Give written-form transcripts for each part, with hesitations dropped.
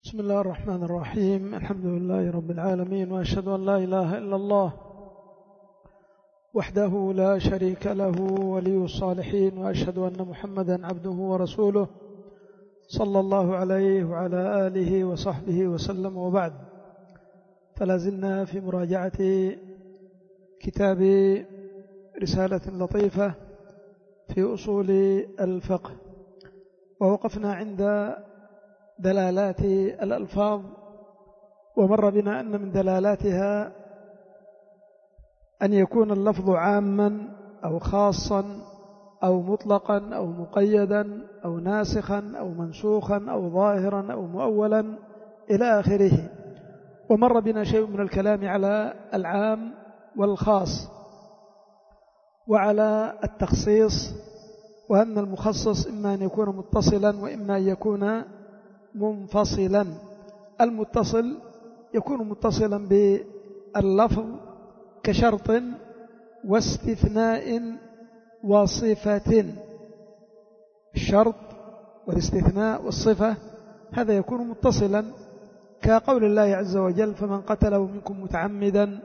بسم الله الرحمن الرحيم. الحمد لله رب العالمين، وأشهد أن لا إله إلا الله وحده لا شريك له ولي الصالحين، وأشهد أن محمدا عبده ورسوله صلى الله عليه وعلى آله وصحبه وسلم. وبعد، فلازلنا في مراجعة كتاب رسالة لطيفة في أصول الفقه، ووقفنا عند دلالات الألفاظ، ومر بنا أن من دلالاتها أن يكون اللفظ عاما أو خاصا أو مطلقا أو مقيدا أو ناسخا أو منسوخا أو ظاهرا أو مؤولا إلى آخره. ومر بنا شيء من الكلام على العام والخاص وعلى التخصيص، وأن المخصص إما أن يكون متصلا وإما أن يكون منفصلا. المتصل يكون متصلا باللفظ كشرط واستثناء وصفة. الشرط والاستثناء والصفة هذا يكون متصلا، كقول الله عز وجل: فمن قتله منكم متعمدا،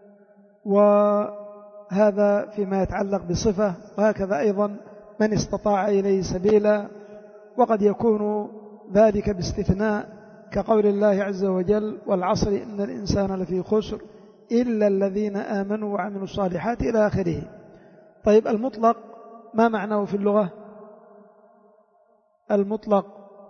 وهذا فيما يتعلق بصفة. وهكذا أيضا من استطاع إليه سبيلا، وقد يكون ذلك باستثناء، كقول الله عز وجل: والعصر إن الإنسان لفي خسر إلا الذين آمنوا وعملوا الصالحات إلى آخره. طيب، المطلق ما معناه في اللغة؟ المطلق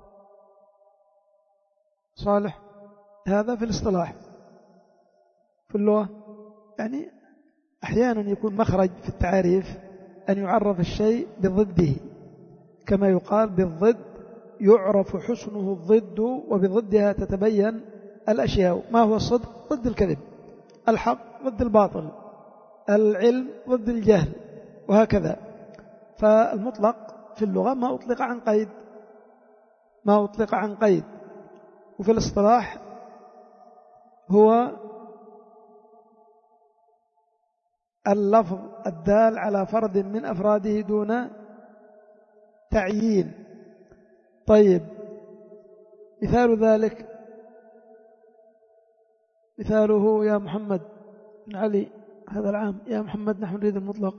صالح، هذا في الاصطلاح. في اللغة يعني أحيانا يكون مخرج في التعريف أن يعرف الشيء بضده، كما يقال: بالضد يعرف حسنه الضد، وبضدها تتبين الأشياء. ما هو الصدق؟ ضد الكذب. الحق ضد الباطل. العلم ضد الجهل، وهكذا. فالمطلق في اللغة ما أطلق عن قيد، ما أطلق عن قيد. وفي الاصطلاح هو اللفظ الدال على فرد من أفراده دون تعيين. طيب، مثال ذلك، مثاله: يا محمد بن علي هذا العام، يا محمد نحن نريد المطلق.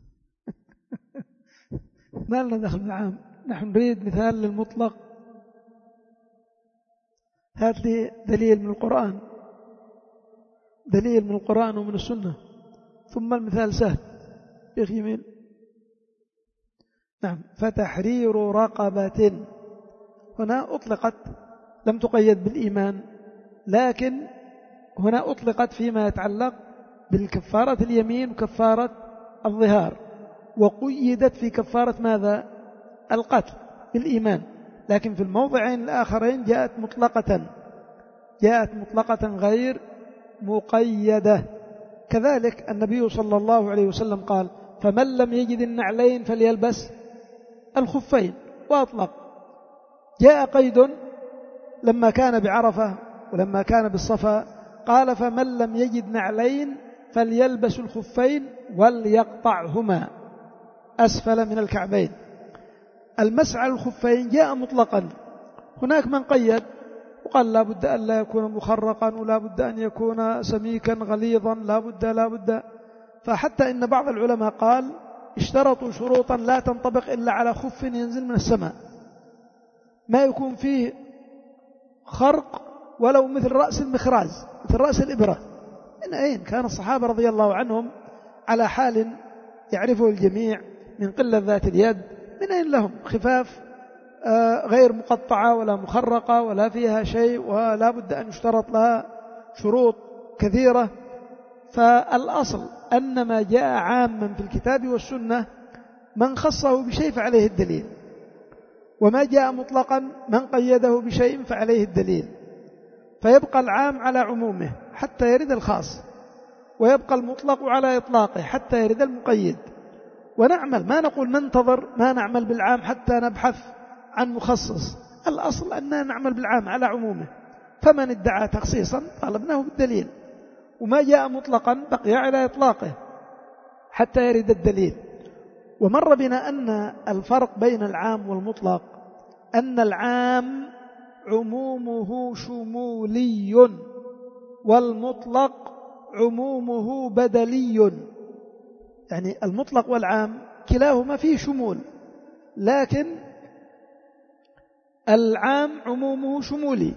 ما لنا دخل بالعام، نحن نريد مثال للمطلق. هات لي دليل من القرآن، دليل من القرآن ومن السنة، ثم المثال سهل. شيخ يمين. نعم. فتحرير رقبة هنا أطلقت، لم تقيد بالإيمان، لكن هنا أطلقت فيما يتعلق بالكفارة اليمين وكفارة الظهار، وقيدت في كفارة ماذا؟ القتل بالإيمان. لكن في الموضعين الآخرين جاءت مطلقة، جاءت مطلقة غير مقيدة. كذلك النبي صلى الله عليه وسلم قال: فمن لم يجد النعلين فليلبس الخفين، وأطلق. جاء قيد لما كان بعرفة ولما كان بالصفا، قال: فمن لم يجد نعلين فليلبس الخفين وليقطعهما أسفل من الكعبين. المسح على الخفين جاء مطلقا. هناك من قيد وقال: لا بد أن لا يكون مخرقا، ولا بد أن يكون سميكا غليظا، لا بد. فحتى إن بعض العلماء قال: اشترطوا شروطا لا تنطبق إلا على خف ينزل من السماء، ما يكون فيه خرق ولو مثل رأس المخراز، مثل رأس الإبرة. من أين كان الصحابة رضي الله عنهم على حال يعرفه الجميع من قلة ذات اليد؟ من أين لهم خفاف غير مقطعة ولا مخرقة ولا فيها شيء، ولا بد أن يشترط لها شروط كثيرة؟ فالأصل أن ما جاء عاما في الكتاب والسنة من خصه بشيء فعليه الدليل، وما جاء مطلقا من قيده بشيء فعليه الدليل. فيبقى العام على عمومه حتى يرد الخاص، ويبقى المطلق على إطلاقه حتى يرد المقيد. ونعمل، ما نقول ننتظر، ما نعمل بالعام حتى نبحث عن مخصص. الأصل أننا نعمل بالعام على عمومه، فمن ادعى تخصيصا طالبناه بالدليل، وما جاء مطلقا بقي على إطلاقه حتى يرد الدليل. ومر بنا أن الفرق بين العام والمطلق أن العام عمومه شمولي والمطلق عمومه بدلي. يعني المطلق والعام كلاهما فيه شمول، لكن العام عمومه شمولي،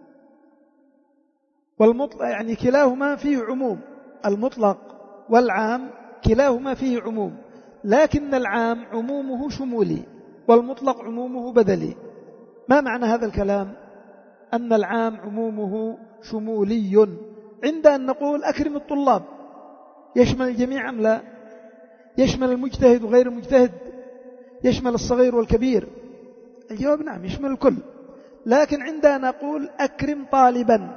والمطلق يعني كلاهما فيه عموم، المطلق والعام كلاهما فيه عموم، لكن العام عمومه شمولي والمطلق عمومه بدلي. ما معنى هذا الكلام؟ أن العام عمومه شمولي عند أن نقول أكرم الطلاب، يشمل الجميع أم لا؟ يشمل المجتهد وغير المجتهد؟ يشمل الصغير والكبير؟ الجواب نعم، يشمل الكل. لكن عندما نقول أكرم طالبا،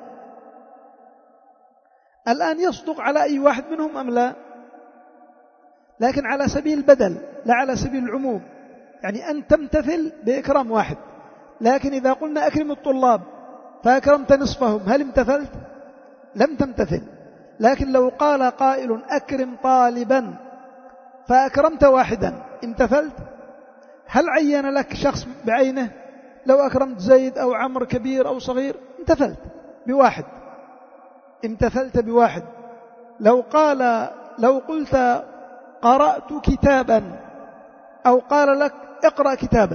الآن يصدق على أي واحد منهم أم لا؟ لكن على سبيل البدل لا على سبيل العموم. يعني أن تمتثل بإكرام واحد، لكن إذا قلنا أكرم الطلاب فأكرمت نصفهم، هل امتثلت؟ لم تمتثل. لكن لو قال قائل أكرم طالبا فأكرمت واحدا، امتثلت؟ هل عين لك شخص بعينه؟ لو أكرمت زيد أو عمر كبير أو صغير، امتثلت بواحد، امتثلت بواحد. لو قلت قرأت كتابا، أو قال لك اقرأ كتابا،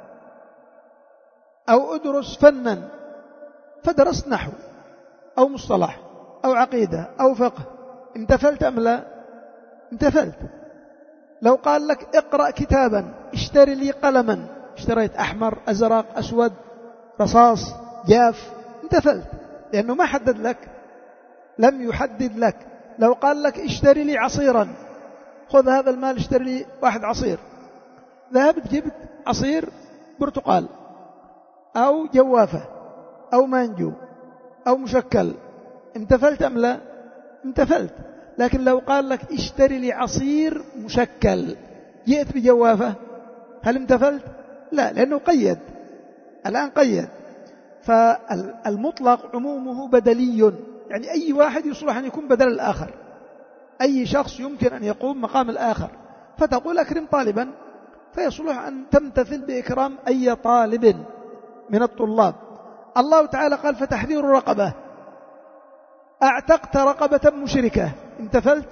أو ادرس فنا فدرست نحو أو مصطلح أو عقيدة أو فقه، امتثلت أم لا؟ امتثلت. لو قال لك اقرأ كتابا، اشتري لي قلما، اشتريت أحمر أزرق أسود رصاص جاف، امتثلت، لأنه ما حدد لك، لم يحدد لك. لو قال لك اشتري لي عصيرا، خذ هذا المال اشتري لي واحد عصير، ذهبت جبت عصير برتقال أو جوافة أو مانجو أو مشكل، امتثلت أم لا؟ امتثلت. لكن لو قال لك اشتري لي عصير مشكل، جئت بجوافة، هل امتثلت؟ لا، لأنه قيد، الآن قيد. فالمطلق عمومه بدلي، يعني أي واحد يصلح أن يكون بدل الآخر، أي شخص يمكن أن يقوم مقام الآخر. فتقول أكرم طالبا، فيصلح أن تمتثل بإكرام أي طالب من الطلاب. الله تعالى قال فتحرير رقبة، أعتقت رقبة مشركة، امتثلت؟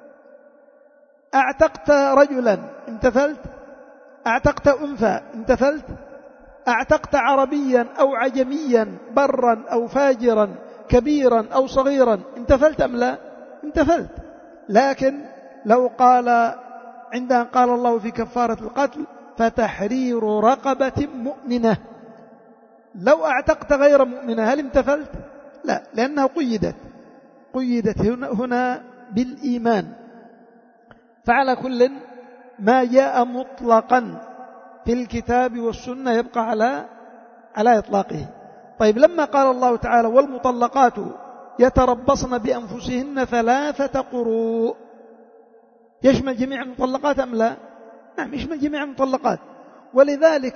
أعتقت رجلا، امتثلت؟ أعتقت أنثى، امتثلت؟ أعتقت عربيا أو عجميا، برا أو فاجرا، كبيرا أو صغيرا، امتثلت أم لا؟ امتثلت. لكن لو قال عندما قال الله في كفارة القتل فتحرير رقبة مؤمنة، لو أعتقت غير مؤمنة هل امتثلت؟ لا، لأنها قيدت هنا بالإيمان. فعلى كل ما جاء مطلقا في الكتاب والسنة يبقى على إطلاقه. طيب، لما قال الله تعالى والمطلقات يتربصن بأنفسهن 3 قروء، يشمل جميع المطلقات أم لا؟ نعم، يشمل جميع المطلقات. ولذلك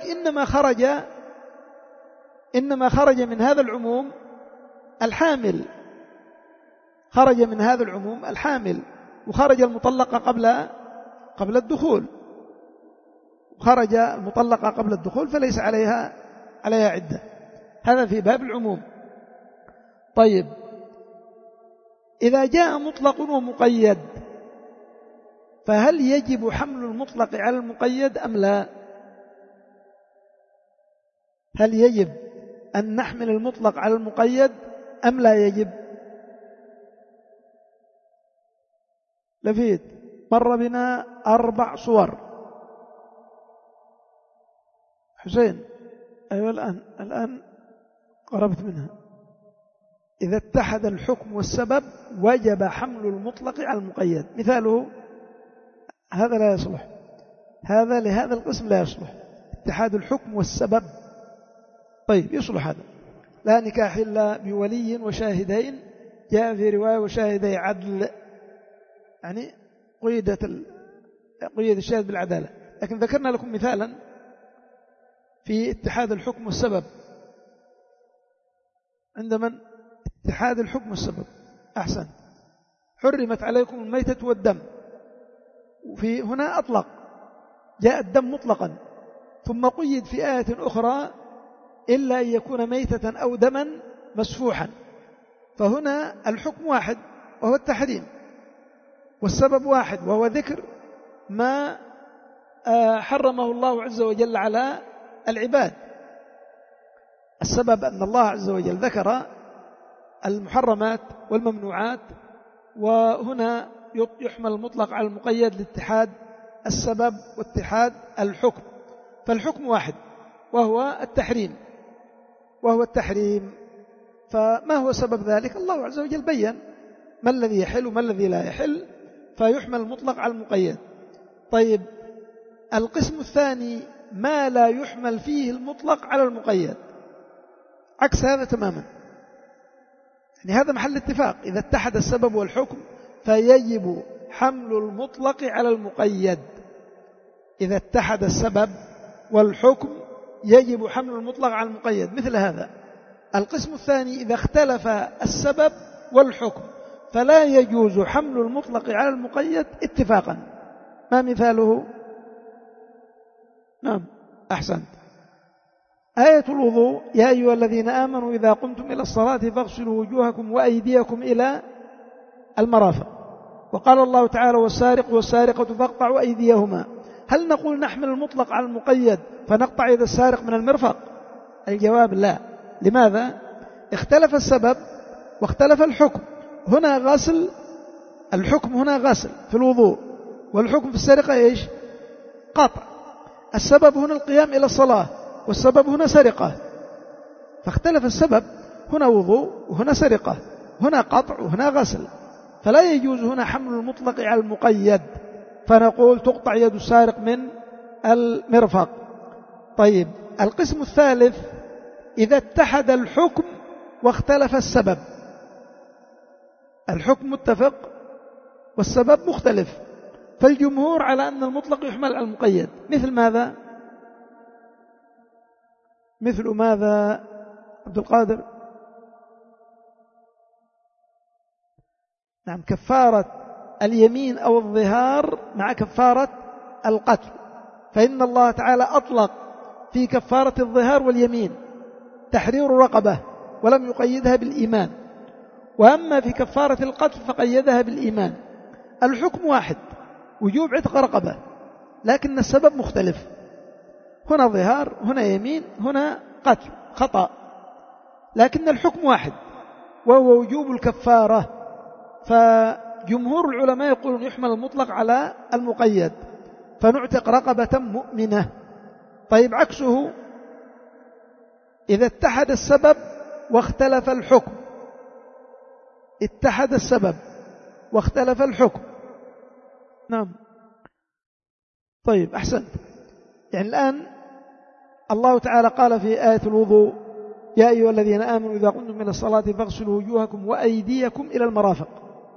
إنما خرج من هذا العموم الحامل، خرج من هذا العموم الحامل، وخرج المطلقة قبل الدخول، خرج المطلقة قبل الدخول فليس عليها عدة. هذا في باب العموم. طيب، إذا جاء مطلق ومقيد، فهل يجب حمل المطلق على المقيد أم لا؟ هل يجب أن نحمل المطلق على المقيد أم لا يجب؟ لفيت مر بنا 4 صور. حسين، أيوة الآن قربت منها. إذا اتحد الحكم والسبب وجب حمل المطلق على المقيد. مثاله هذا لا يصلح، هذا لهذا القسم لا يصلح، اتحاد الحكم والسبب. طيب، يصلح هذا. لا نكاح إلا بولي وشاهدين، جاء في رواية وشاهدي عدل، يعني قيد الشاهد بالعدالة. لكن ذكرنا لكم مثالا في اتحاد الحكم والسبب. عندما اتحاد الحكم والسبب، أحسن، حرمت عليكم الميتة والدم، وفي هنا أطلق، جاء الدم مطلقا، ثم قيد في آية أخرى إلا أن يكون ميتة أو دما مسفوحا، فهنا الحكم واحد وهو التحريم، والسبب واحد وهو ذكر ما حرمه الله عز وجل على العباد. السبب أن الله عز وجل ذكر المحرمات والممنوعات، وهنا يحمل المطلق على المقيد لاتحاد السبب واتحاد الحكم، فالحكم واحد وهو التحريم. فما هو سبب ذلك؟ الله عز وجل بيّن ما الذي يحل وما الذي لا يحل، فيحمل المطلق على المقيد. طيب، القسم الثاني ما لا يحمل فيه المطلق على المقيد، عكس هذا تماما. يعني هذا محل اتفاق، إذا اتحد السبب والحكم فيجب حمل المطلق على المقيد. إذا اتحد السبب والحكم يجب حمل المطلق على المقيد، مثل هذا. القسم الثاني إذا اختلف السبب والحكم فلا يجوز حمل المطلق على المقيد اتفاقا. ما مثاله؟ نعم، أحسنت. آية الوضوء: يا أيها الذين آمنوا إذا قمتم إلى الصلاة فاغسلوا وجوهكم وأيديكم إلى المرافق. وقال الله تعالى: والسارق والسارقة فاقطعوا أيديهما. هل نقول نحمل المطلق على المقيد فنقطع يد السارق من المرفق؟ الجواب لا. لماذا؟ اختلف السبب واختلف الحكم. هنا غسل، الحكم هنا غسل في الوضوء، والحكم في السرقة إيش؟ قطع. السبب هنا القيام إلى الصلاة، والسبب هنا سرقة، فاختلف السبب، هنا وضوء وهنا سرقة، هنا قطع وهنا غسل، فلا يجوز هنا حمل المطلق على المقيد، فنقول تقطع يد السارق من المرفق. طيب، القسم الثالث إذا اتحد الحكم واختلف السبب، الحكم متفق والسبب مختلف، فالجمهور على أن المطلق يحمل على المقيد. مثل ماذا؟ مثل ماذا عبد القادر؟ نعم، كفارة اليمين أو الظهار مع كفارة القتل، فإن الله تعالى أطلق في كفارة الظهار واليمين تحرير رقبة ولم يقيدها بالإيمان، وأما في كفارة القتل فقيدها بالإيمان. الحكم واحد، وجوب عتق رقبة، لكن السبب مختلف، هنا ظهار، هنا يمين، هنا قتل خطأ، لكن الحكم واحد وهو وجوب الكفارة. فجمهور العلماء يقولون يحمل المطلق على المقيد، فنعتق رقبة مؤمنة. طيب، عكسه إذا اتحد السبب واختلف الحكم، اتحد السبب واختلف الحكم. نعم، طيب، أحسنت. يعني الآن الله تعالى قال في آية الوضوء: يا أيها الذين آمنوا إذا قمتم إلى الصلاة فاغسلوا وجوهكم وأيديكم إلى المرافق.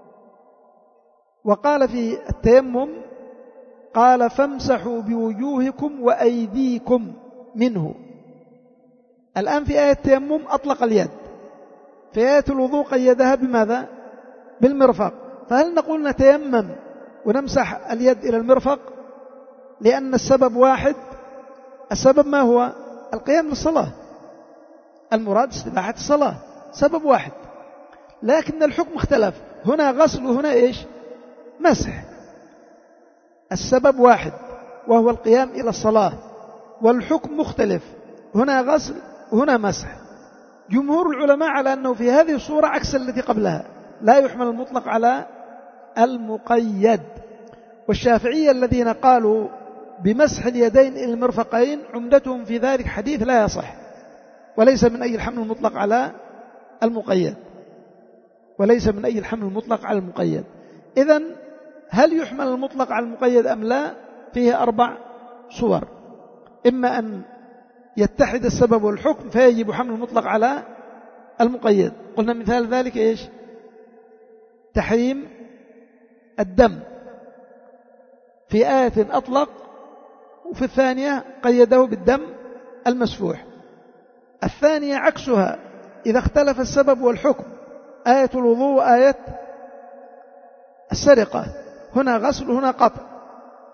وقال في التيمم قال: فامسحوا بوجوهكم وأيديكم منه. الآن في آية التيمم أطلق اليد، في آية الوضوء قيدها بماذا؟ بالمرفق. فهل نقول نتيمم ونمسح اليد إلى المرفق لأن السبب واحد؟ السبب ما هو؟ القيام للصلاة، المراد استباحة الصلاة، سبب واحد، لكن الحكم اختلف، هنا غسل وهنا إيش؟ مسح. السبب واحد وهو القيام إلى الصلاة، والحكم مختلف، هنا غسل وهنا مسح. جمهور العلماء على أنه في هذه الصورة عكس التي قبلها، لا يحمل المطلق على المقيد. والشافعية الذين قالوا بمسح اليدين إلى المرفقين عمدتهم في ذلك حديث لا يصح، وليس من أي الحمل المطلق على المقيد، وليس من أي الحمل المطلق على المقيد. إذن هل يحمل المطلق على المقيد أم لا؟ فيه 4 صور: إما أن يتحد السبب والحكم فيجب حمل المطلق على المقيد، قلنا مثال ذلك إيش؟ تحريم الدم، في آية أطلق وفي الثانية قيده بالدم المسفوح. الثانية عكسها، إذا اختلف السبب والحكم، آية الوضوء وآية السرقة، هنا غسل وهنا قطع،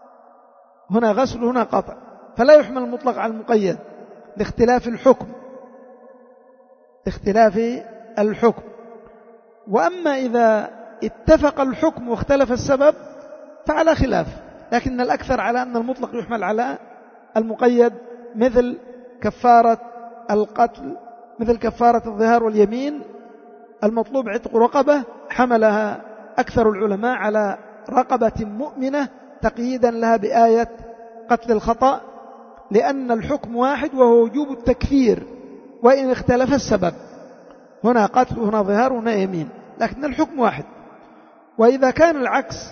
هنا غسل وهنا قطع، فلا يحمل المطلق على المقيد لاختلاف الحكم اختلاف الحكم. وأما إذا اتفق الحكم واختلف السبب فعلى خلاف، لكن الأكثر على أن المطلق يحمل على المقيد، مثل كفارة القتل، مثل كفارة الظهار واليمين، المطلوب عتق رقبة، حملها أكثر العلماء على رقبة مؤمنة تقييدا لها بآية قتل الخطأ، لأن الحكم واحد وهو وجوب التكفير وإن اختلف السبب، هنا قتل وهنا ظهار وهنا يمين، لكن الحكم واحد. وإذا كان العكس،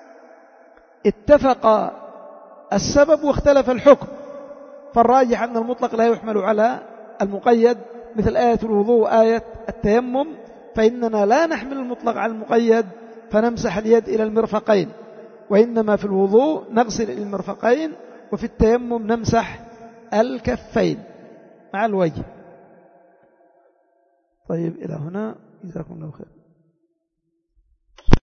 اتفق السبب واختلف الحكم، فالراجح أن المطلق لا يحمل على المقيد، مثل آية الوضوء وآية التيمم، فإننا لا نحمل المطلق على المقيد فنمسح اليد إلى المرفقين، وإنما في الوضوء نغسل إلى المرفقين، وفي التيمم نمسح الكفين مع الوجه. طيب إلى هنا، جزاكم الله خير.